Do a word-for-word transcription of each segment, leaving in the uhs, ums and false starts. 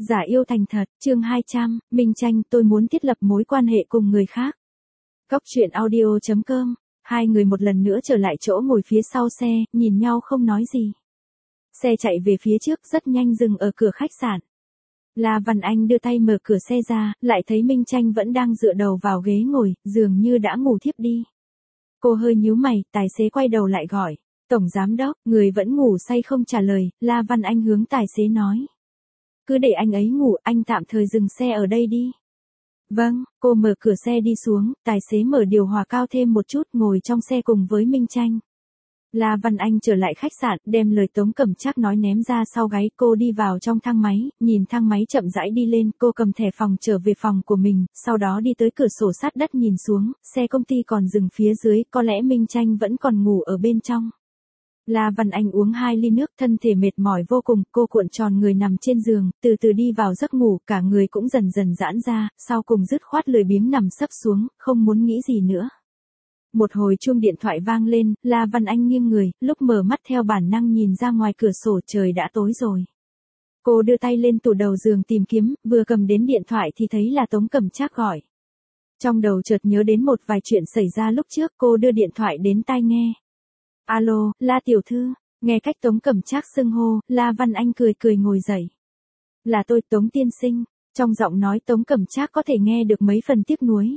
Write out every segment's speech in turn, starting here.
Giả yêu thành thật, chương hai trăm, Minh Tranh, tôi muốn thiết lập mối quan hệ cùng người khác. Góc truyện audio chấm com, hai người một lần nữa trở lại chỗ ngồi phía sau xe, nhìn nhau không nói gì. Xe chạy về phía trước rất nhanh dừng ở cửa khách sạn. La Văn Anh đưa tay mở cửa xe ra, lại thấy Minh Tranh vẫn đang dựa đầu vào ghế ngồi, dường như đã ngủ thiếp đi. Cô hơi nhíu mày, tài xế quay đầu lại gọi, Tổng Giám Đốc, người vẫn ngủ say không trả lời, La Văn Anh hướng tài xế nói. Cứ để anh ấy ngủ, anh tạm thời dừng xe ở đây đi. Vâng, cô mở cửa xe đi xuống, tài xế mở điều hòa cao thêm một chút, ngồi trong xe cùng với Minh Tranh. La Văn Anh trở lại khách sạn, đem lời Tống Cẩm Trác nói ném ra sau gáy, cô đi vào trong thang máy, nhìn thang máy chậm rãi đi lên, cô cầm thẻ phòng trở về phòng của mình, sau đó đi tới cửa sổ sát đất nhìn xuống, xe công ty còn dừng phía dưới, có lẽ Minh Tranh vẫn còn ngủ ở bên trong. La Văn Anh uống hai ly nước, thân thể mệt mỏi vô cùng, cô cuộn tròn người nằm trên giường, từ từ đi vào giấc ngủ, cả người cũng dần dần giãn ra, sau cùng dứt khoát lười biếng nằm sấp xuống, không muốn nghĩ gì nữa. Một hồi chuông điện thoại vang lên, La Văn Anh nghiêng người, lúc mở mắt theo bản năng nhìn ra ngoài cửa sổ, trời đã tối rồi. Cô đưa tay lên tủ đầu giường tìm kiếm, vừa cầm đến điện thoại thì thấy là Tống Cẩm Trác gọi. Trong đầu chợt nhớ đến một vài chuyện xảy ra lúc trước, cô đưa điện thoại đến tai nghe. Alo, La tiểu thư, nghe cách Tống Cẩm Trác xưng hô, La Văn Anh cười cười ngồi dậy. Là tôi, Tống tiên sinh, trong giọng nói Tống Cẩm Trác có thể nghe được mấy phần tiếc nuối.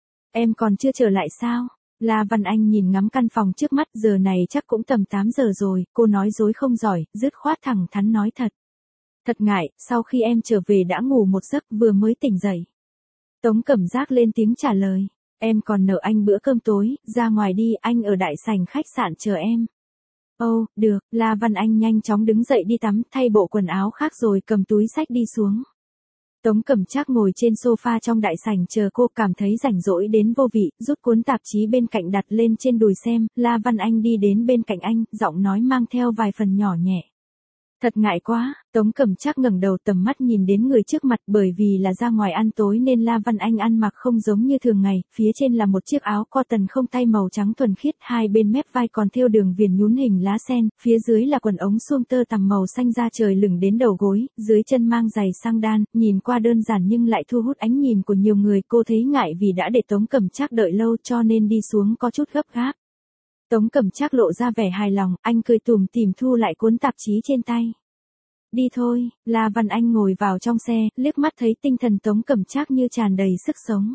Em còn chưa trở lại sao? La Văn Anh nhìn ngắm căn phòng trước mắt, giờ này chắc cũng tầm tám giờ rồi, cô nói dối không giỏi, dứt khoát thẳng thắn nói thật. Thật ngại, sau khi em trở về đã ngủ một giấc, vừa mới tỉnh dậy. Tống Cẩm Trác lên tiếng trả lời. Em còn nợ anh bữa cơm tối, ra ngoài đi, anh ở đại sảnh khách sạn chờ em. Ồ, oh, được, La Văn Anh nhanh chóng đứng dậy đi tắm, thay bộ quần áo khác rồi cầm túi xách đi xuống. Tống Cẩm Trác ngồi trên sofa trong đại sảnh chờ cô, cảm thấy rảnh rỗi đến vô vị, rút cuốn tạp chí bên cạnh đặt lên trên đùi xem, La Văn Anh đi đến bên cạnh anh, giọng nói mang theo vài phần nhỏ nhẹ. Thật ngại quá, Tống Cẩm Trác ngẩng đầu tầm mắt nhìn đến người trước mặt, bởi vì là ra ngoài ăn tối nên La Văn Anh ăn mặc không giống như thường ngày, phía trên là một chiếc áo cotton không tay màu trắng thuần khiết, hai bên mép vai còn thêu đường viền nhún hình lá sen, phía dưới là quần ống suông tơ tằm màu xanh da trời lửng đến đầu gối, dưới chân mang giày sang đan, nhìn qua đơn giản nhưng lại thu hút ánh nhìn của nhiều người, cô thấy ngại vì đã để Tống Cẩm Trác đợi lâu cho nên đi xuống có chút gấp gáp. Tống Cẩm Trác lộ ra vẻ hài lòng, anh cười tủm tỉm thu lại cuốn tạp chí trên tay. Đi thôi, La Văn Anh ngồi vào trong xe, liếc mắt thấy tinh thần Tống Cẩm Trác như tràn đầy sức sống.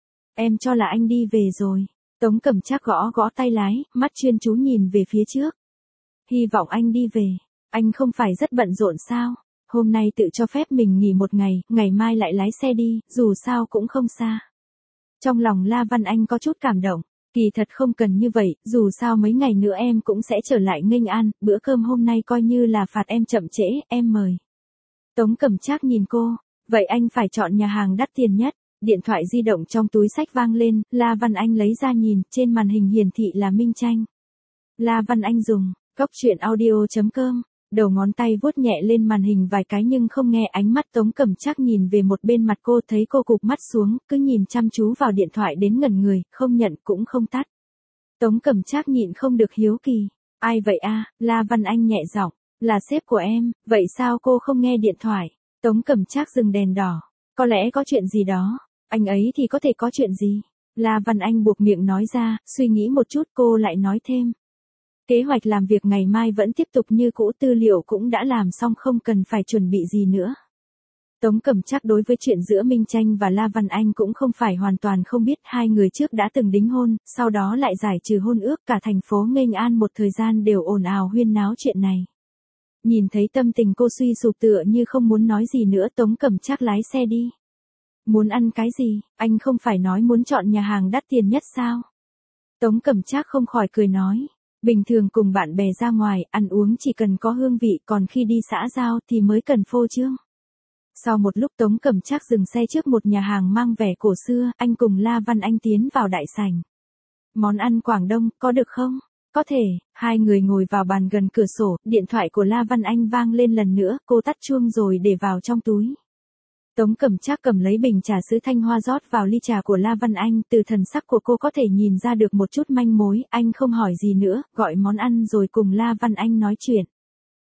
Em cho là anh đi về rồi. Tống Cẩm Trác gõ gõ tay lái, mắt chuyên chú nhìn về phía trước. Hy vọng anh đi về. Anh không phải rất bận rộn sao? Hôm nay tự cho phép mình nghỉ một ngày, ngày mai lại lái xe đi, dù sao cũng không xa. Trong lòng La Văn Anh có chút cảm động. Kỳ thật không cần như vậy, dù sao mấy ngày nữa em cũng sẽ trở lại nghênh an, bữa cơm hôm nay coi như là phạt em chậm trễ, em mời. Tống Cẩm Trác nhìn cô, vậy anh phải chọn nhà hàng đắt tiền nhất. Điện thoại di động trong túi xách vang lên, La Văn Anh lấy ra nhìn, trên màn hình hiển thị là Minh Tranh. La Văn Anh dùng, góc truyện audio chấm com. Đầu ngón tay vuốt nhẹ lên màn hình vài cái nhưng không nghe, ánh mắt Tống Cẩm Trác nhìn về một bên mặt cô, thấy cô cụp mắt xuống, cứ nhìn chăm chú vào điện thoại đến ngẩn người, không nhận cũng không tắt. Tống Cẩm Trác nhịn không được hiếu kỳ. Ai vậy a? La Văn Anh nhẹ giọng, là sếp của em, vậy sao cô không nghe điện thoại? Tống Cẩm Trác dừng đèn đỏ. Có lẽ có chuyện gì đó. Anh ấy thì có thể có chuyện gì? La Văn Anh buộc miệng nói ra, suy nghĩ một chút cô lại nói thêm. Kế hoạch làm việc ngày mai vẫn tiếp tục như cũ, tư liệu cũng đã làm xong, không cần phải chuẩn bị gì nữa. Tống Cẩm Trác đối với chuyện giữa Minh Tranh và La Văn Anh cũng không phải hoàn toàn không biết, hai người trước đã từng đính hôn, sau đó lại giải trừ hôn ước, cả thành phố nghênh an một thời gian đều ồn ào huyên náo chuyện này. Nhìn thấy tâm tình cô suy sụp tựa như không muốn nói gì nữa, Tống Cẩm Trác lái xe đi. Muốn ăn cái gì, anh không phải nói muốn chọn nhà hàng đắt tiền nhất sao? Tống Cẩm Trác không khỏi cười nói. Bình thường cùng bạn bè ra ngoài, ăn uống chỉ cần có hương vị, còn khi đi xã giao thì mới cần phô trương. Sau một lúc Tống Cẩm Trác dừng xe trước một nhà hàng mang vẻ cổ xưa, anh cùng La Văn Anh tiến vào đại sảnh. Món ăn Quảng Đông, có được không? Có thể, hai người ngồi vào bàn gần cửa sổ, điện thoại của La Văn Anh vang lên lần nữa, cô tắt chuông rồi để vào trong túi. Tống Cẩm Trác cầm lấy bình trà sứ thanh hoa rót vào ly trà của La Văn Anh, từ thần sắc của cô có thể nhìn ra được một chút manh mối, anh không hỏi gì nữa, gọi món ăn rồi cùng La Văn Anh nói chuyện.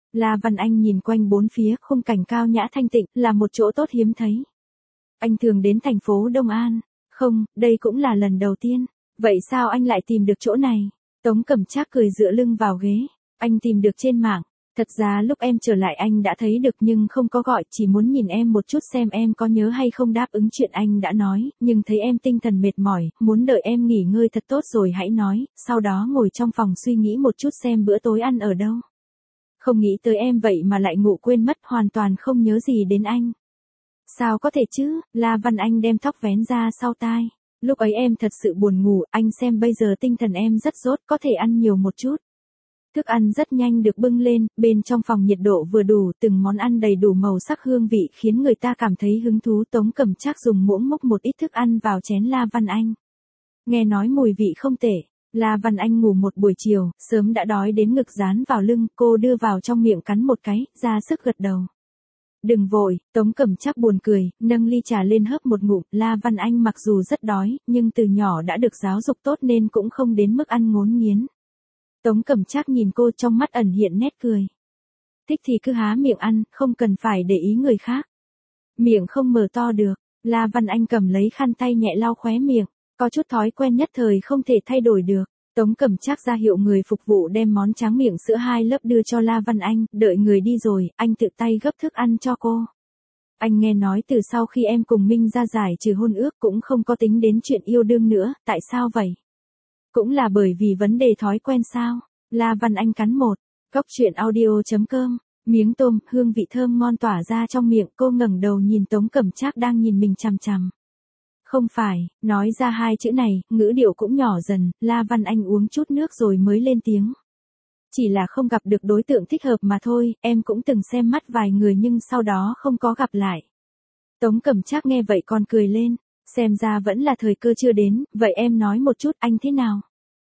La Văn Anh nhìn quanh bốn phía, khung cảnh cao nhã thanh tịnh, là một chỗ tốt hiếm thấy. Anh thường đến thành phố Đông An. Không, đây cũng là lần đầu tiên. Vậy sao anh lại tìm được chỗ này? Tống Cẩm Trác cười dựa lưng vào ghế. Anh tìm được trên mạng. Thật ra lúc em trở lại anh đã thấy được nhưng không có gọi, chỉ muốn nhìn em một chút xem em có nhớ hay không đáp ứng chuyện anh đã nói, nhưng thấy em tinh thần mệt mỏi, muốn đợi em nghỉ ngơi thật tốt rồi hãy nói, sau đó ngồi trong phòng suy nghĩ một chút xem bữa tối ăn ở đâu. Không nghĩ tới em vậy mà lại ngủ quên mất, hoàn toàn không nhớ gì đến anh. Sao có thể chứ? La Văn Anh đem tóc vén ra sau tai. Lúc ấy em thật sự buồn ngủ, anh xem bây giờ tinh thần em rất rốt, có thể ăn nhiều một chút. Thức ăn rất nhanh được bưng lên, bên trong phòng nhiệt độ vừa đủ, từng món ăn đầy đủ màu sắc hương vị khiến người ta cảm thấy hứng thú. Tống Cẩm Trác dùng muỗng múc một ít thức ăn vào chén La Văn Anh. Nghe nói mùi vị không tệ. La Văn Anh ngủ một buổi chiều, sớm đã đói đến ngực dán vào lưng, cô đưa vào trong miệng cắn một cái, ra sức gật đầu. Đừng vội, Tống Cẩm Trác buồn cười, nâng ly trà lên hớp một ngụm. La Văn Anh mặc dù rất đói, nhưng từ nhỏ đã được giáo dục tốt nên cũng không đến mức ăn ngốn nghiến. Tống Cẩm Trác nhìn cô trong mắt ẩn hiện nét cười. Thích thì cứ há miệng ăn, không cần phải để ý người khác. Miệng không mở to được, La Văn Anh cầm lấy khăn tay nhẹ lau khóe miệng, có chút thói quen nhất thời không thể thay đổi được. Tống Cẩm Trác ra hiệu người phục vụ đem món tráng miệng sữa hai lớp đưa cho La Văn Anh, đợi người đi rồi, anh tự tay gấp thức ăn cho cô. Anh nghe nói từ sau khi em cùng Minh ra giải trừ hôn ước cũng không có tính đến chuyện yêu đương nữa, tại sao vậy? Cũng là bởi vì vấn đề thói quen sao? La Văn Anh cắn một. Góc truyện audio chấm com. Miếng tôm, hương vị thơm ngon tỏa ra trong miệng, cô ngẩng đầu nhìn Tống Cẩm Trác đang nhìn mình chằm chằm. Không phải, nói ra hai chữ này, ngữ điệu cũng nhỏ dần, La Văn Anh uống chút nước rồi mới lên tiếng. Chỉ là không gặp được đối tượng thích hợp mà thôi, em cũng từng xem mắt vài người nhưng sau đó không có gặp lại. Tống Cẩm Trác nghe vậy còn cười lên, xem ra vẫn là thời cơ chưa đến, vậy em nói một chút anh thế nào?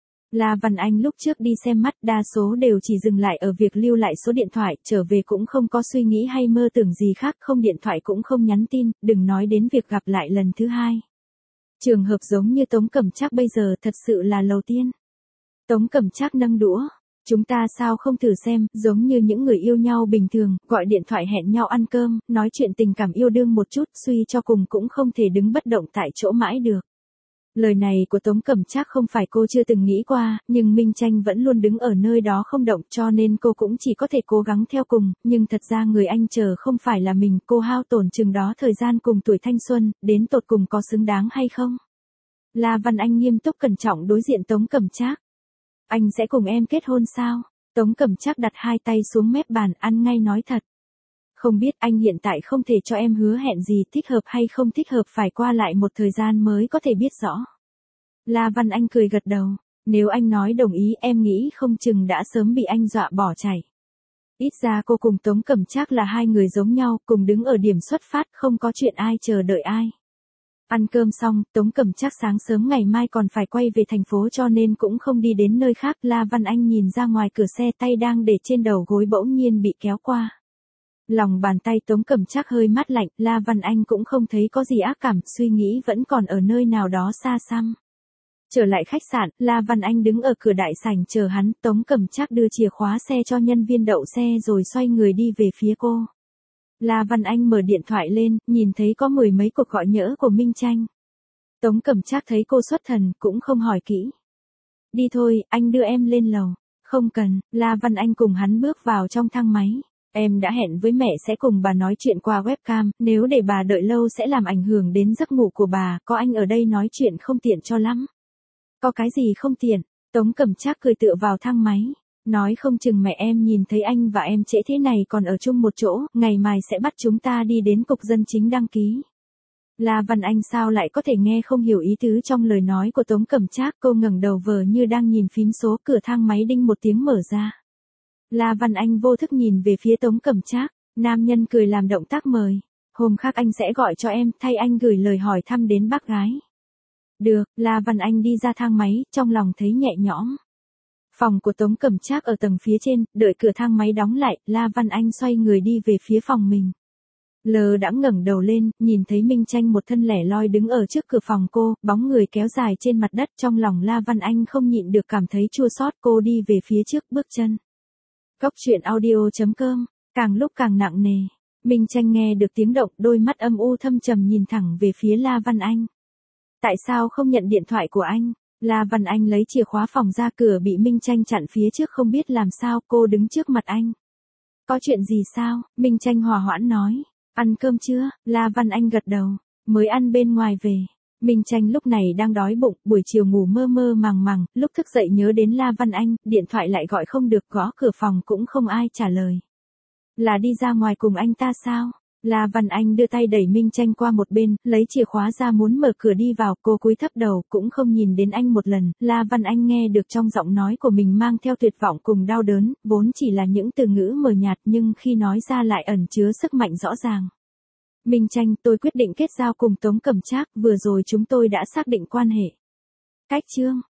La Văn Anh lúc trước đi xem mắt đa số đều chỉ dừng lại ở việc lưu lại số điện thoại, trở về cũng không có suy nghĩ hay mơ tưởng gì khác, không điện thoại cũng không nhắn tin, đừng nói đến việc gặp lại lần thứ hai. Trường hợp giống như Tống Cẩm Trác bây giờ thật sự là lầu tiên. Tống Cẩm Trác nâng đũa. Chúng ta sao không thử xem, giống như những người yêu nhau bình thường, gọi điện thoại hẹn nhau ăn cơm, nói chuyện tình cảm yêu đương một chút, suy cho cùng cũng không thể đứng bất động tại chỗ mãi được. Lời này của Tống Cẩm Trác không phải cô chưa từng nghĩ qua, nhưng Minh Tranh vẫn luôn đứng ở nơi đó không động cho nên cô cũng chỉ có thể cố gắng theo cùng, nhưng thật ra người anh chờ không phải là mình, cô hao tổn chừng đó thời gian cùng tuổi thanh xuân, đến tột cùng có xứng đáng hay không? La Văn Anh nghiêm túc cẩn trọng đối diện Tống Cẩm Trác. Anh sẽ cùng em kết hôn sao? Tống Cẩm Trác đặt hai tay xuống mép bàn, ăn ngay nói thật. Không biết, anh hiện tại không thể cho em hứa hẹn gì, thích hợp hay không thích hợp phải qua lại một thời gian mới có thể biết rõ. La Văn Anh cười gật đầu, nếu anh nói đồng ý em nghĩ không chừng đã sớm bị anh dọa bỏ chạy. Ít ra cô cùng Tống Cẩm Trác là hai người giống nhau, cùng đứng ở điểm xuất phát, không có chuyện ai chờ đợi ai. Ăn cơm xong, Tống Cẩm Trác sáng sớm ngày mai còn phải quay về thành phố cho nên cũng không đi đến nơi khác. La Văn Anh nhìn ra ngoài cửa xe, tay đang để trên đầu gối bỗng nhiên bị kéo qua. Lòng bàn tay Tống Cẩm Trác hơi mát lạnh, La Văn Anh cũng không thấy có gì ác cảm, suy nghĩ vẫn còn ở nơi nào đó xa xăm. Trở lại khách sạn, La Văn Anh đứng ở cửa đại sảnh chờ hắn, Tống Cẩm Trác đưa chìa khóa xe cho nhân viên đậu xe rồi xoay người đi về phía cô. La Văn Anh mở điện thoại lên, nhìn thấy có mười mấy cuộc gọi nhỡ của Minh Tranh. Tống Cẩm Trác thấy cô xuất thần, cũng không hỏi kỹ. Đi thôi, anh đưa em lên lầu. Không cần, La Văn Anh cùng hắn bước vào trong thang máy. Em đã hẹn với mẹ sẽ cùng bà nói chuyện qua webcam, nếu để bà đợi lâu sẽ làm ảnh hưởng đến giấc ngủ của bà, có anh ở đây nói chuyện không tiện cho lắm. Có cái gì không tiện? Tống Cẩm Trác cười tựa vào thang máy. Nói không chừng mẹ em nhìn thấy anh và em trễ thế này còn ở chung một chỗ, ngày mai sẽ bắt chúng ta đi đến cục dân chính đăng ký. La Văn Anh sao lại có thể nghe không hiểu ý tứ trong lời nói của Tống Cẩm Trác, cô ngẩng đầu vờ như đang nhìn phím số, cửa thang máy đinh một tiếng mở ra. La Văn Anh vô thức nhìn về phía Tống Cẩm Trác, nam nhân cười làm động tác mời. Hôm khác anh sẽ gọi cho em, thay anh gửi lời hỏi thăm đến bác gái. Được, La Văn Anh đi ra thang máy, trong lòng thấy nhẹ nhõm. Phòng của Tống Cẩm Trác ở tầng phía trên, đợi cửa thang máy đóng lại, La Văn Anh xoay người đi về phía phòng mình. Lờ đãng ngẩng đầu lên, nhìn thấy Minh Tranh một thân lẻ loi đứng ở trước cửa phòng cô, bóng người kéo dài trên mặt đất, trong lòng La Văn Anh không nhịn được cảm thấy chua xót, cô đi về phía trước bước chân. Cốc truyện audio chấm com, càng lúc càng nặng nề. Minh Tranh nghe được tiếng động, đôi mắt âm u thâm trầm nhìn thẳng về phía La Văn Anh. Tại sao không nhận điện thoại của anh? La Văn Anh lấy chìa khóa phòng ra, cửa bị Minh Tranh chặn phía trước, không biết làm sao, cô đứng trước mặt anh. Có chuyện gì sao? Minh Tranh hòa hoãn nói. Ăn cơm chưa? La Văn Anh gật đầu. Mới ăn bên ngoài về. Minh Tranh lúc này đang đói bụng, buổi chiều ngủ mơ mơ màng màng, lúc thức dậy nhớ đến La Văn Anh, điện thoại lại gọi không được, gõ cửa phòng cũng không ai trả lời. Là đi ra ngoài cùng anh ta sao? La Văn Anh đưa tay đẩy Minh Tranh qua một bên, lấy chìa khóa ra muốn mở cửa đi vào, cô cúi thấp đầu, cũng không nhìn đến anh một lần. La Văn Anh nghe được trong giọng nói của mình mang theo tuyệt vọng cùng đau đớn, vốn chỉ là những từ ngữ mờ nhạt nhưng khi nói ra lại ẩn chứa sức mạnh rõ ràng. Minh Tranh, tôi quyết định kết giao cùng Tống Cẩm Trác, vừa rồi chúng tôi đã xác định quan hệ. Cách chương